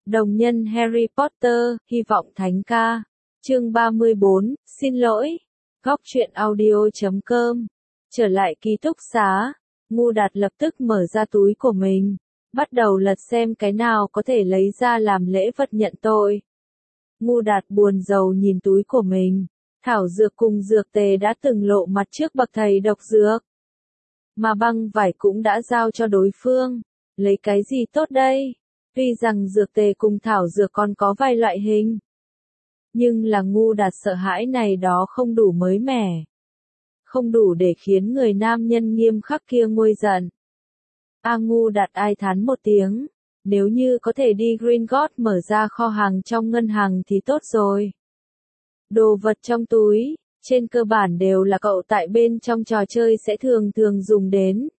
Đồng nhân Harry Potter, hy vọng thánh ca. Chương 34, xin lỗi. Góc truyện audio.com. Trở lại ký túc xá, Ngu Đạt lập tức mở ra túi của mình, bắt đầu lật xem cái nào có thể lấy ra làm lễ vật nhận tội. Ngu Đạt buồn rầu nhìn túi của mình, thảo dược cùng dược tề đã từng lộ mặt trước bậc thầy độc dược. Mà băng vải cũng đã giao cho đối phương, lấy cái gì tốt đây? Tuy rằng dược tề cùng thảo dược còn có vài loại hình, nhưng là Ngu Đạt sợ hãi này đó không đủ mới mẻ, không đủ để khiến người nam nhân nghiêm khắc kia nguôi giận. Ngu Đạt ai thán một tiếng, nếu như có thể đi Gringotts mở ra kho hàng trong ngân hàng thì tốt rồi. Đồ vật trong túi, trên cơ bản đều là cậu tại bên trong trò chơi sẽ thường thường dùng đến.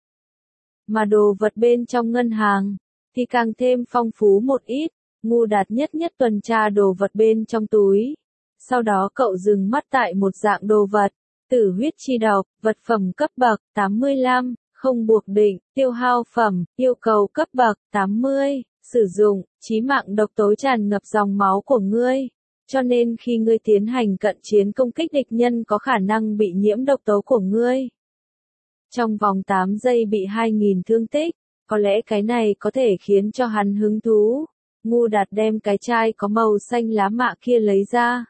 Mà đồ vật bên trong ngân hàng, thì càng thêm phong phú một ít. Ngu Đạt nhất tuần tra đồ vật bên trong túi. Sau đó cậu dừng mắt tại một dạng đồ vật, tử huyết chi độc, vật phẩm cấp bậc 85, không buộc định, tiêu hao phẩm, yêu cầu cấp bậc 80, sử dụng, chí mạng độc tố tràn ngập dòng máu của ngươi. Cho nên khi ngươi tiến hành cận chiến công kích địch nhân có khả năng bị nhiễm độc tố của ngươi. Trong vòng 8 giây bị 2.000 thương tích, có lẽ cái này có thể khiến cho hắn hứng thú. Ngu Đạt đem cái chai có màu xanh lá mạ kia lấy ra.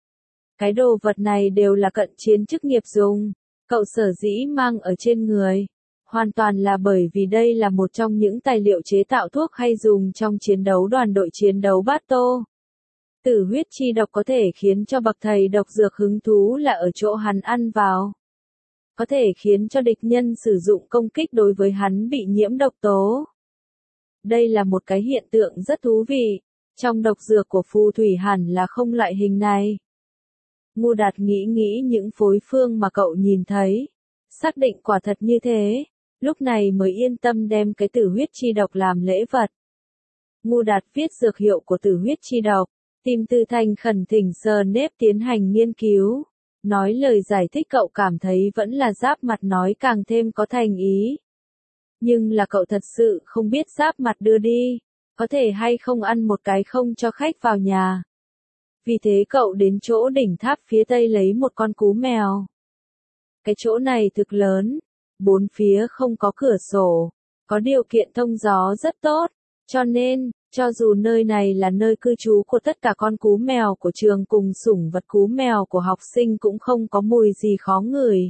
Cái đồ vật này đều là cận chiến chức nghiệp dùng, cậu sở dĩ mang ở trên người. Hoàn toàn là bởi vì đây là một trong những tài liệu chế tạo thuốc hay dùng trong chiến đấu đoàn đội chiến đấu Battle. Tử huyết chi độc có thể khiến cho bậc thầy độc dược hứng thú là ở chỗ hắn ăn vào. Có thể khiến cho địch nhân sử dụng công kích đối với hắn bị nhiễm độc tố. Đây là một cái hiện tượng rất thú vị, trong độc dược của phù thủy hẳn là không loại hình này. Ngu Đạt nghĩ những phối phương mà cậu nhìn thấy, xác định quả thật như thế, lúc này mới yên tâm đem cái tử huyết chi độc làm lễ vật. Ngu Đạt viết dược hiệu của tử huyết chi độc, tìm Từ Thành khẩn thỉnh Snape tiến hành nghiên cứu. Nói lời giải thích cậu cảm thấy vẫn là giáp mặt nói càng thêm có thành ý. Nhưng là cậu thật sự không biết giáp mặt đưa đi, có thể hay không ăn một cái không cho khách vào nhà. Vì thế cậu đến chỗ đỉnh tháp phía tây lấy một con cú mèo. Cái chỗ này thực lớn, bốn phía không có cửa sổ, có điều kiện thông gió rất tốt, cho nên, cho dù nơi này là nơi cư trú của tất cả con cú mèo của trường cùng sủng vật cú mèo của học sinh cũng không có mùi gì khó ngửi.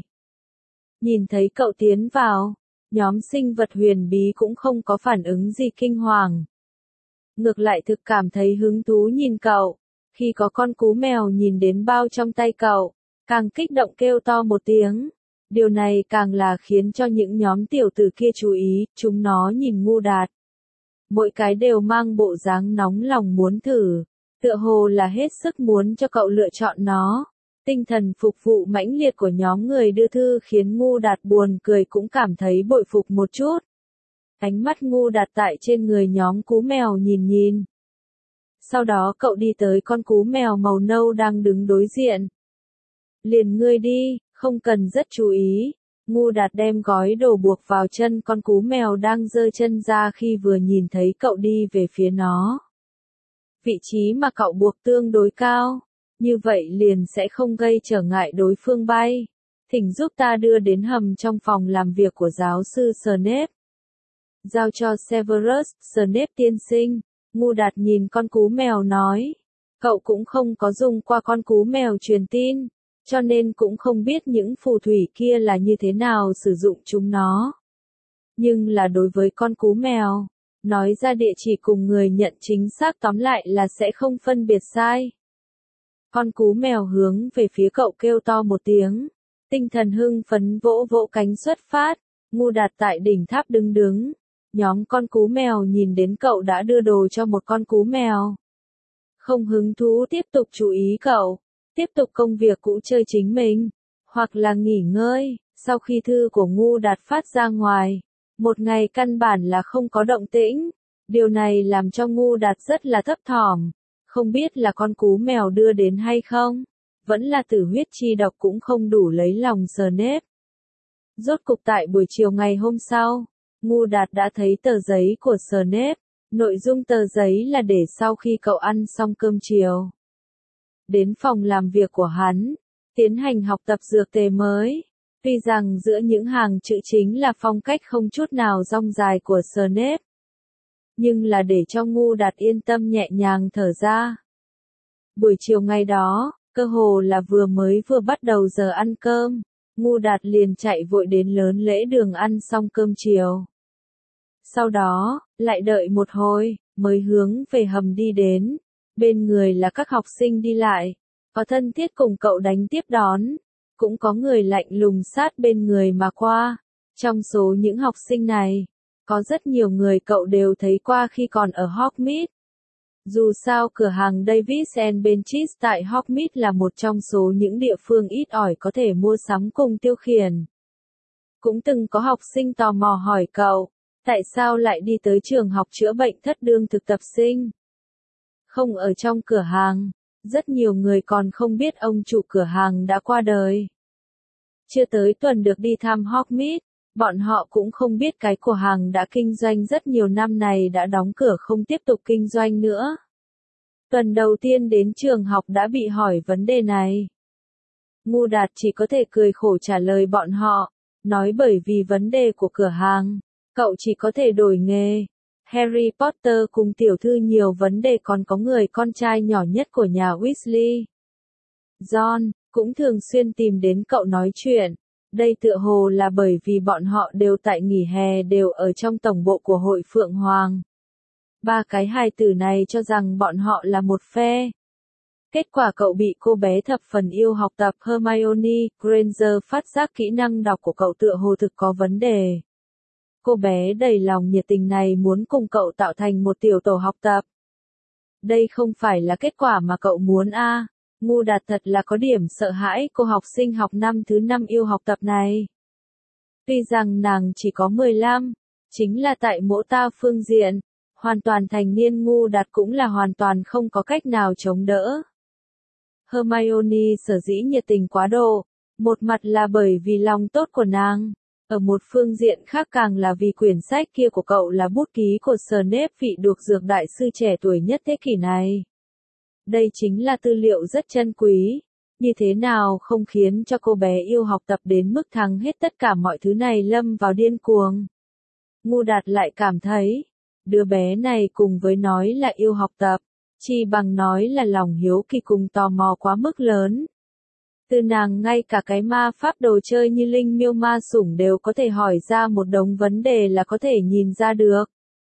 Nhìn thấy cậu tiến vào, nhóm sinh vật huyền bí cũng không có phản ứng gì kinh hoàng. Ngược lại thực cảm thấy hứng thú nhìn cậu, khi có con cú mèo nhìn đến bao trong tay cậu, càng kích động kêu to một tiếng. Điều này càng là khiến cho những nhóm tiểu tử kia chú ý, chúng nó nhìn Ngu Đạt. Mỗi cái đều mang bộ dáng nóng lòng muốn thử, tựa hồ là hết sức muốn cho cậu lựa chọn nó. Tinh thần phục vụ mãnh liệt của nhóm người đưa thư khiến Ngu Đạt buồn cười cũng cảm thấy bội phục một chút. Ánh mắt Ngu Đạt tại trên người nhóm cú mèo nhìn. Sau đó cậu đi tới con cú mèo màu nâu đang đứng đối diện. Liền ngươi đi, không cần rất chú ý. Ngu Đạt đem gói đồ buộc vào chân con cú mèo đang giơ chân ra khi vừa nhìn thấy cậu đi về phía nó. Vị trí mà cậu buộc tương đối cao, như vậy liền sẽ không gây trở ngại đối phương bay. Thỉnh giúp ta đưa đến hầm trong phòng làm việc của giáo sư Snape. Giao cho Severus Snape tiên sinh. Ngu Đạt nhìn con cú mèo nói. Cậu cũng không có dùng qua con cú mèo truyền tin, cho nên cũng không biết những phù thủy kia là như thế nào sử dụng chúng nó. Nhưng là đối với con cú mèo, nói ra địa chỉ cùng người nhận chính xác tóm lại là sẽ không phân biệt sai. Con cú mèo hướng về phía cậu kêu to một tiếng, tinh thần hưng phấn vỗ vỗ cánh xuất phát. Ngu Đạt tại đỉnh tháp đứng. Nhóm con cú mèo nhìn đến cậu đã đưa đồ cho một con cú mèo. Không hứng thú tiếp tục chú ý cậu, tiếp tục công việc cũ chơi chính mình, hoặc là nghỉ ngơi. Sau khi thư của Ngu Đạt phát ra ngoài, một ngày căn bản là không có động tĩnh. Điều này làm cho Ngu Đạt rất là thấp thỏm, không biết là con cú mèo đưa đến hay không, vẫn là tử huyết chi độc cũng không đủ lấy lòng Snape. Rốt cục tại buổi chiều ngày hôm sau, Ngu Đạt đã thấy tờ giấy của Snape, Nội dung tờ giấy là để sau khi cậu ăn xong cơm chiều, đến phòng làm việc của hắn, tiến hành học tập dược tề mới. Tuy rằng giữa những hàng chữ chính là phong cách không chút nào dong dài của Snape, nhưng là để cho Ngu Đạt yên tâm nhẹ nhàng thở ra. Buổi chiều ngày đó, cơ hồ là vừa bắt đầu giờ ăn cơm, Ngu Đạt liền chạy vội đến lớn lễ đường ăn xong cơm chiều. Sau đó, lại đợi một hồi, mới hướng về hầm đi đến. Bên người là các học sinh đi lại, có thân thiết cùng cậu đánh tiếp đón, cũng có người lạnh lùng sát bên người mà qua. Trong số những học sinh này, có rất nhiều người cậu đều thấy qua khi còn ở Hogsmeade. Dù sao cửa hàng Davies and Benches tại Hogsmeade là một trong số những địa phương ít ỏi có thể mua sắm cùng tiêu khiển. Cũng từng có học sinh tò mò hỏi cậu, tại sao lại đi tới trường học chữa bệnh thất đương thực tập sinh? Không ở trong cửa hàng, rất nhiều người còn không biết ông chủ cửa hàng đã qua đời. Chưa tới tuần được đi thăm Hogsmeade, bọn họ cũng không biết cái cửa hàng đã kinh doanh rất nhiều năm này đã đóng cửa không tiếp tục kinh doanh nữa. Tuần đầu tiên đến trường học đã bị hỏi vấn đề này. Ngu Đạt chỉ có thể cười khổ trả lời bọn họ, nói bởi vì vấn đề của cửa hàng, cậu chỉ có thể đổi nghề. Harry Potter cùng tiểu thư nhiều vấn đề, còn có người con trai nhỏ nhất của nhà Weasley, John, cũng thường xuyên tìm đến cậu nói chuyện. Đây tựa hồ là bởi vì bọn họ đều tại nghỉ hè đều ở trong tổng bộ của Hội Phượng Hoàng. Ba cái hài tử này cho rằng bọn họ là một phe. Kết quả cậu bị cô bé thập phần yêu học tập Hermione Granger phát giác kỹ năng đọc của cậu tựa hồ thực có vấn đề. Cô bé đầy lòng nhiệt tình này muốn cùng cậu tạo thành một tiểu tổ học tập. Đây không phải là kết quả mà cậu muốn a. Ngu Đạt thật là có điểm sợ hãi cô học sinh học năm thứ 5 yêu học tập này. Tuy rằng nàng chỉ có 15, chính là tại mỗ ta phương diện, hoàn toàn thành niên Ngu Đạt cũng là hoàn toàn không có cách nào chống đỡ. Hermione sở dĩ nhiệt tình quá độ, một mặt là bởi vì lòng tốt của nàng, ở một phương diện khác càng là vì quyển sách kia của cậu là bút ký của Snape, vị độc dược đại sư trẻ tuổi nhất thế kỷ này. Đây chính là tư liệu rất chân quý, như thế nào không khiến cho cô bé yêu học tập đến mức thắng hết tất cả mọi thứ này lâm vào điên cuồng. Ngu Đạt lại cảm thấy, đứa bé này cùng với nói là yêu học tập, chi bằng nói là lòng hiếu kỳ cùng tò mò quá mức lớn. Từ nàng ngay cả cái ma pháp đồ chơi như linh miêu ma sủng đều có thể hỏi ra một đống vấn đề là có thể nhìn ra được.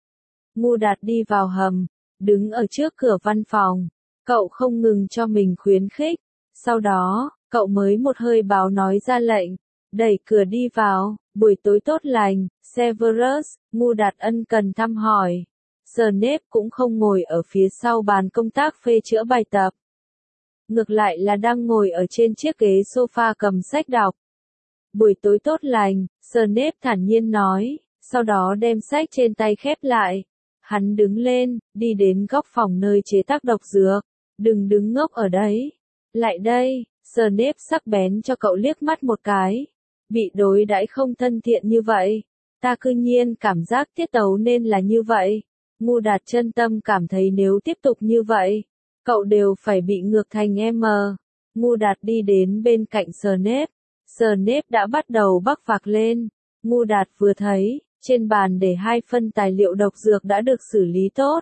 Ngu Đạt đi vào hầm, đứng ở trước cửa văn phòng, cậu không ngừng cho mình khuyến khích, sau đó, cậu mới một hơi báo nói ra lệnh, đẩy cửa đi vào, buổi tối tốt lành, Severus, Ngu Đạt ân cần thăm hỏi. Snape cũng không ngồi ở phía sau bàn công tác phê chữa bài tập. Ngược lại là đang ngồi ở trên chiếc ghế sofa cầm sách đọc. Buổi tối tốt lành, Snape thản nhiên nói, sau đó đem sách trên tay khép lại. Hắn đứng lên, đi đến góc phòng nơi chế tác độc dược. Đừng đứng ngốc ở đấy. Lại đây, Snape sắc bén cho cậu liếc mắt một cái. Bị đối đãi không thân thiện như vậy. Ta cư nhiên cảm giác tiết tấu nên là như vậy. Ngu Đạt chân tâm cảm thấy nếu tiếp tục như vậy, cậu đều phải bị ngược thành M. Ngu Đạt đi đến bên cạnh Snape. Snape đã bắt đầu bắc phạc lên. Ngu Đạt vừa thấy, trên bàn để 2 phân tài liệu độc dược đã được xử lý tốt.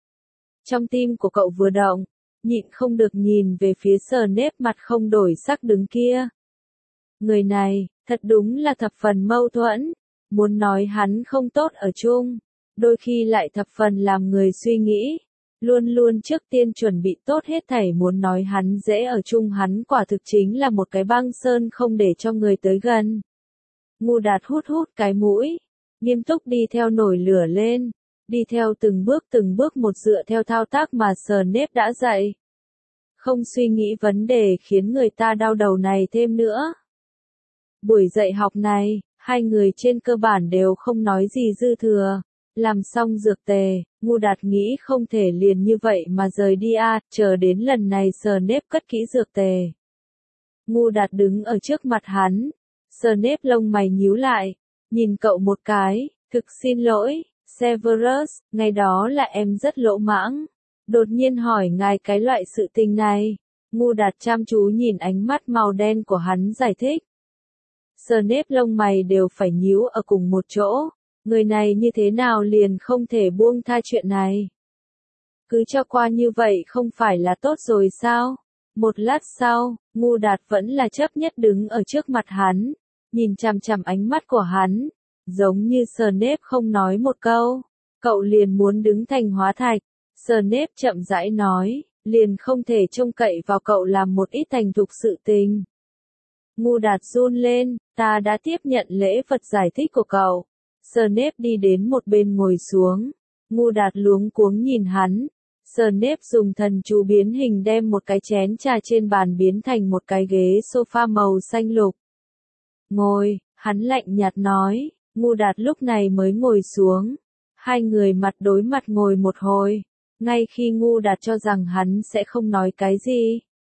Trong tim của cậu vừa động, nhịn không được nhìn về phía Snape mặt không đổi sắc đứng kia. Người này, thật đúng là thập phần mâu thuẫn, muốn nói hắn không tốt ở chung, đôi khi lại thập phần làm người suy nghĩ, luôn luôn trước tiên chuẩn bị tốt hết thảy, muốn nói hắn dễ ở chung, hắn quả thực chính là một cái băng sơn không để cho người tới gần. Ngu Đạt hút cái mũi, nghiêm túc đi theo nổi lửa lên, đi theo từng bước một dựa theo thao tác mà Snape đã dạy. Không suy nghĩ vấn đề khiến người ta đau đầu này thêm nữa. Buổi dạy học này, hai người trên cơ bản đều không nói gì dư thừa. Làm xong dược tề, Ngu Đạt nghĩ không thể liền như vậy mà rời đi chờ đến lần này Snape cất kỹ dược tề. Ngu Đạt đứng ở trước mặt hắn. Snape lông mày nhíu lại, nhìn cậu một cái, thực xin lỗi. Severus, ngày đó là em rất lỗ mãng. Đột nhiên hỏi ngài cái loại sự tình này. Ngu Đạt chăm chú nhìn ánh mắt màu đen của hắn giải thích. Snape lông mày đều phải nhíu ở cùng một chỗ. Người này như thế nào liền không thể buông tha chuyện này. Cứ cho qua như vậy không phải là tốt rồi sao? Một lát sau, Ngu Đạt vẫn là chấp nhất đứng ở trước mặt hắn, nhìn chằm chằm ánh mắt của hắn, giống như Snape không nói một câu, cậu liền muốn đứng thành hóa thạch. Snape chậm rãi nói, liền không thể trông cậy vào cậu làm một ít thành thục sự tình. Ngu Đạt run lên, ta đã tiếp nhận lễ vật giải thích của cậu. Snape đi đến một bên ngồi xuống. Ngu Đạt luống cuống nhìn hắn. Snape dùng thần chú biến hình đem một cái chén trà trên bàn biến thành một cái ghế sofa màu xanh lục. Ngồi, hắn lạnh nhạt nói. Ngu Đạt lúc này mới ngồi xuống. Hai người mặt đối mặt ngồi một hồi. Ngay khi Ngu Đạt cho rằng hắn sẽ không nói cái gì,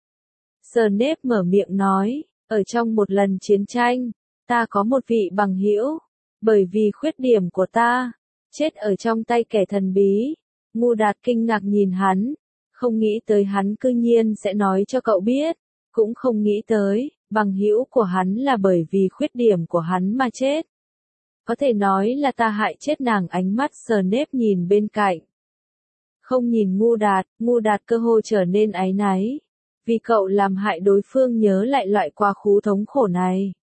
Snape mở miệng nói, ở trong một lần chiến tranh, ta có một vị bằng hữu, bởi vì khuyết điểm của ta, chết ở trong tay kẻ thần bí. Ngu Đạt kinh ngạc nhìn hắn, không nghĩ tới hắn cư nhiên sẽ nói cho cậu biết, cũng không nghĩ tới, bằng hữu của hắn là bởi vì khuyết điểm của hắn mà chết. Có thể nói là ta hại chết nàng. Ánh mắt Snape nhìn bên cạnh, không nhìn Ngu Đạt cơ hồ trở nên áy náy, vì cậu làm hại đối phương nhớ lại loại quá khứ thống khổ này.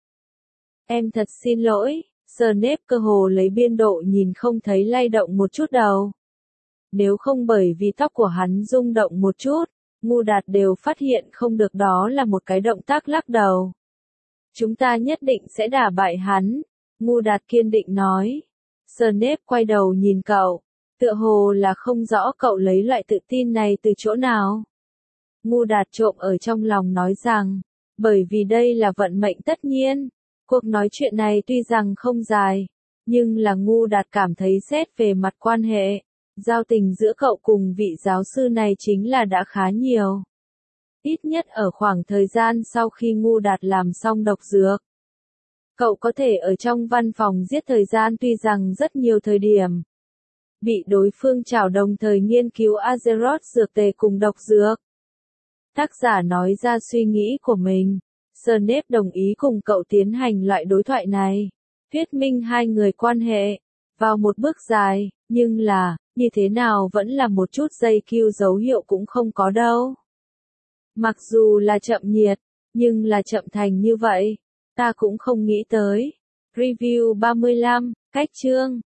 Em thật xin lỗi. Snape cơ hồ lấy biên độ nhìn không thấy lay động một chút đầu. Nếu không bởi vì tóc của hắn rung động một chút, Ngu Đạt đều phát hiện không được đó là một cái động tác lắc đầu. Chúng ta nhất định sẽ đả bại hắn, Ngu Đạt kiên định nói. Snape quay đầu nhìn cậu, tựa hồ là không rõ cậu lấy loại tự tin này từ chỗ nào. Ngu Đạt trộm ở trong lòng nói rằng, bởi vì đây là vận mệnh tất nhiên. Cuộc nói chuyện này tuy rằng không dài, nhưng là Ngu Đạt cảm thấy xét về mặt quan hệ, giao tình giữa cậu cùng vị giáo sư này chính là đã khá nhiều. Ít nhất ở khoảng thời gian sau khi Ngu Đạt làm xong độc dược. Cậu có thể ở trong văn phòng giết thời gian tuy rằng rất nhiều thời điểm. Bị đối phương trảo đồng thời nghiên cứu Azeroth dược tề cùng độc dược. Tác giả nói ra suy nghĩ của mình. Snape đồng ý cùng cậu tiến hành loại đối thoại này. Thuyết minh hai người quan hệ. Vào một bước dài, nhưng là, như thế nào vẫn là một chút dây cue dấu hiệu cũng không có đâu. Mặc dù là chậm nhiệt, nhưng là chậm thành như vậy. Ta cũng không nghĩ tới. Review 35, cách chương.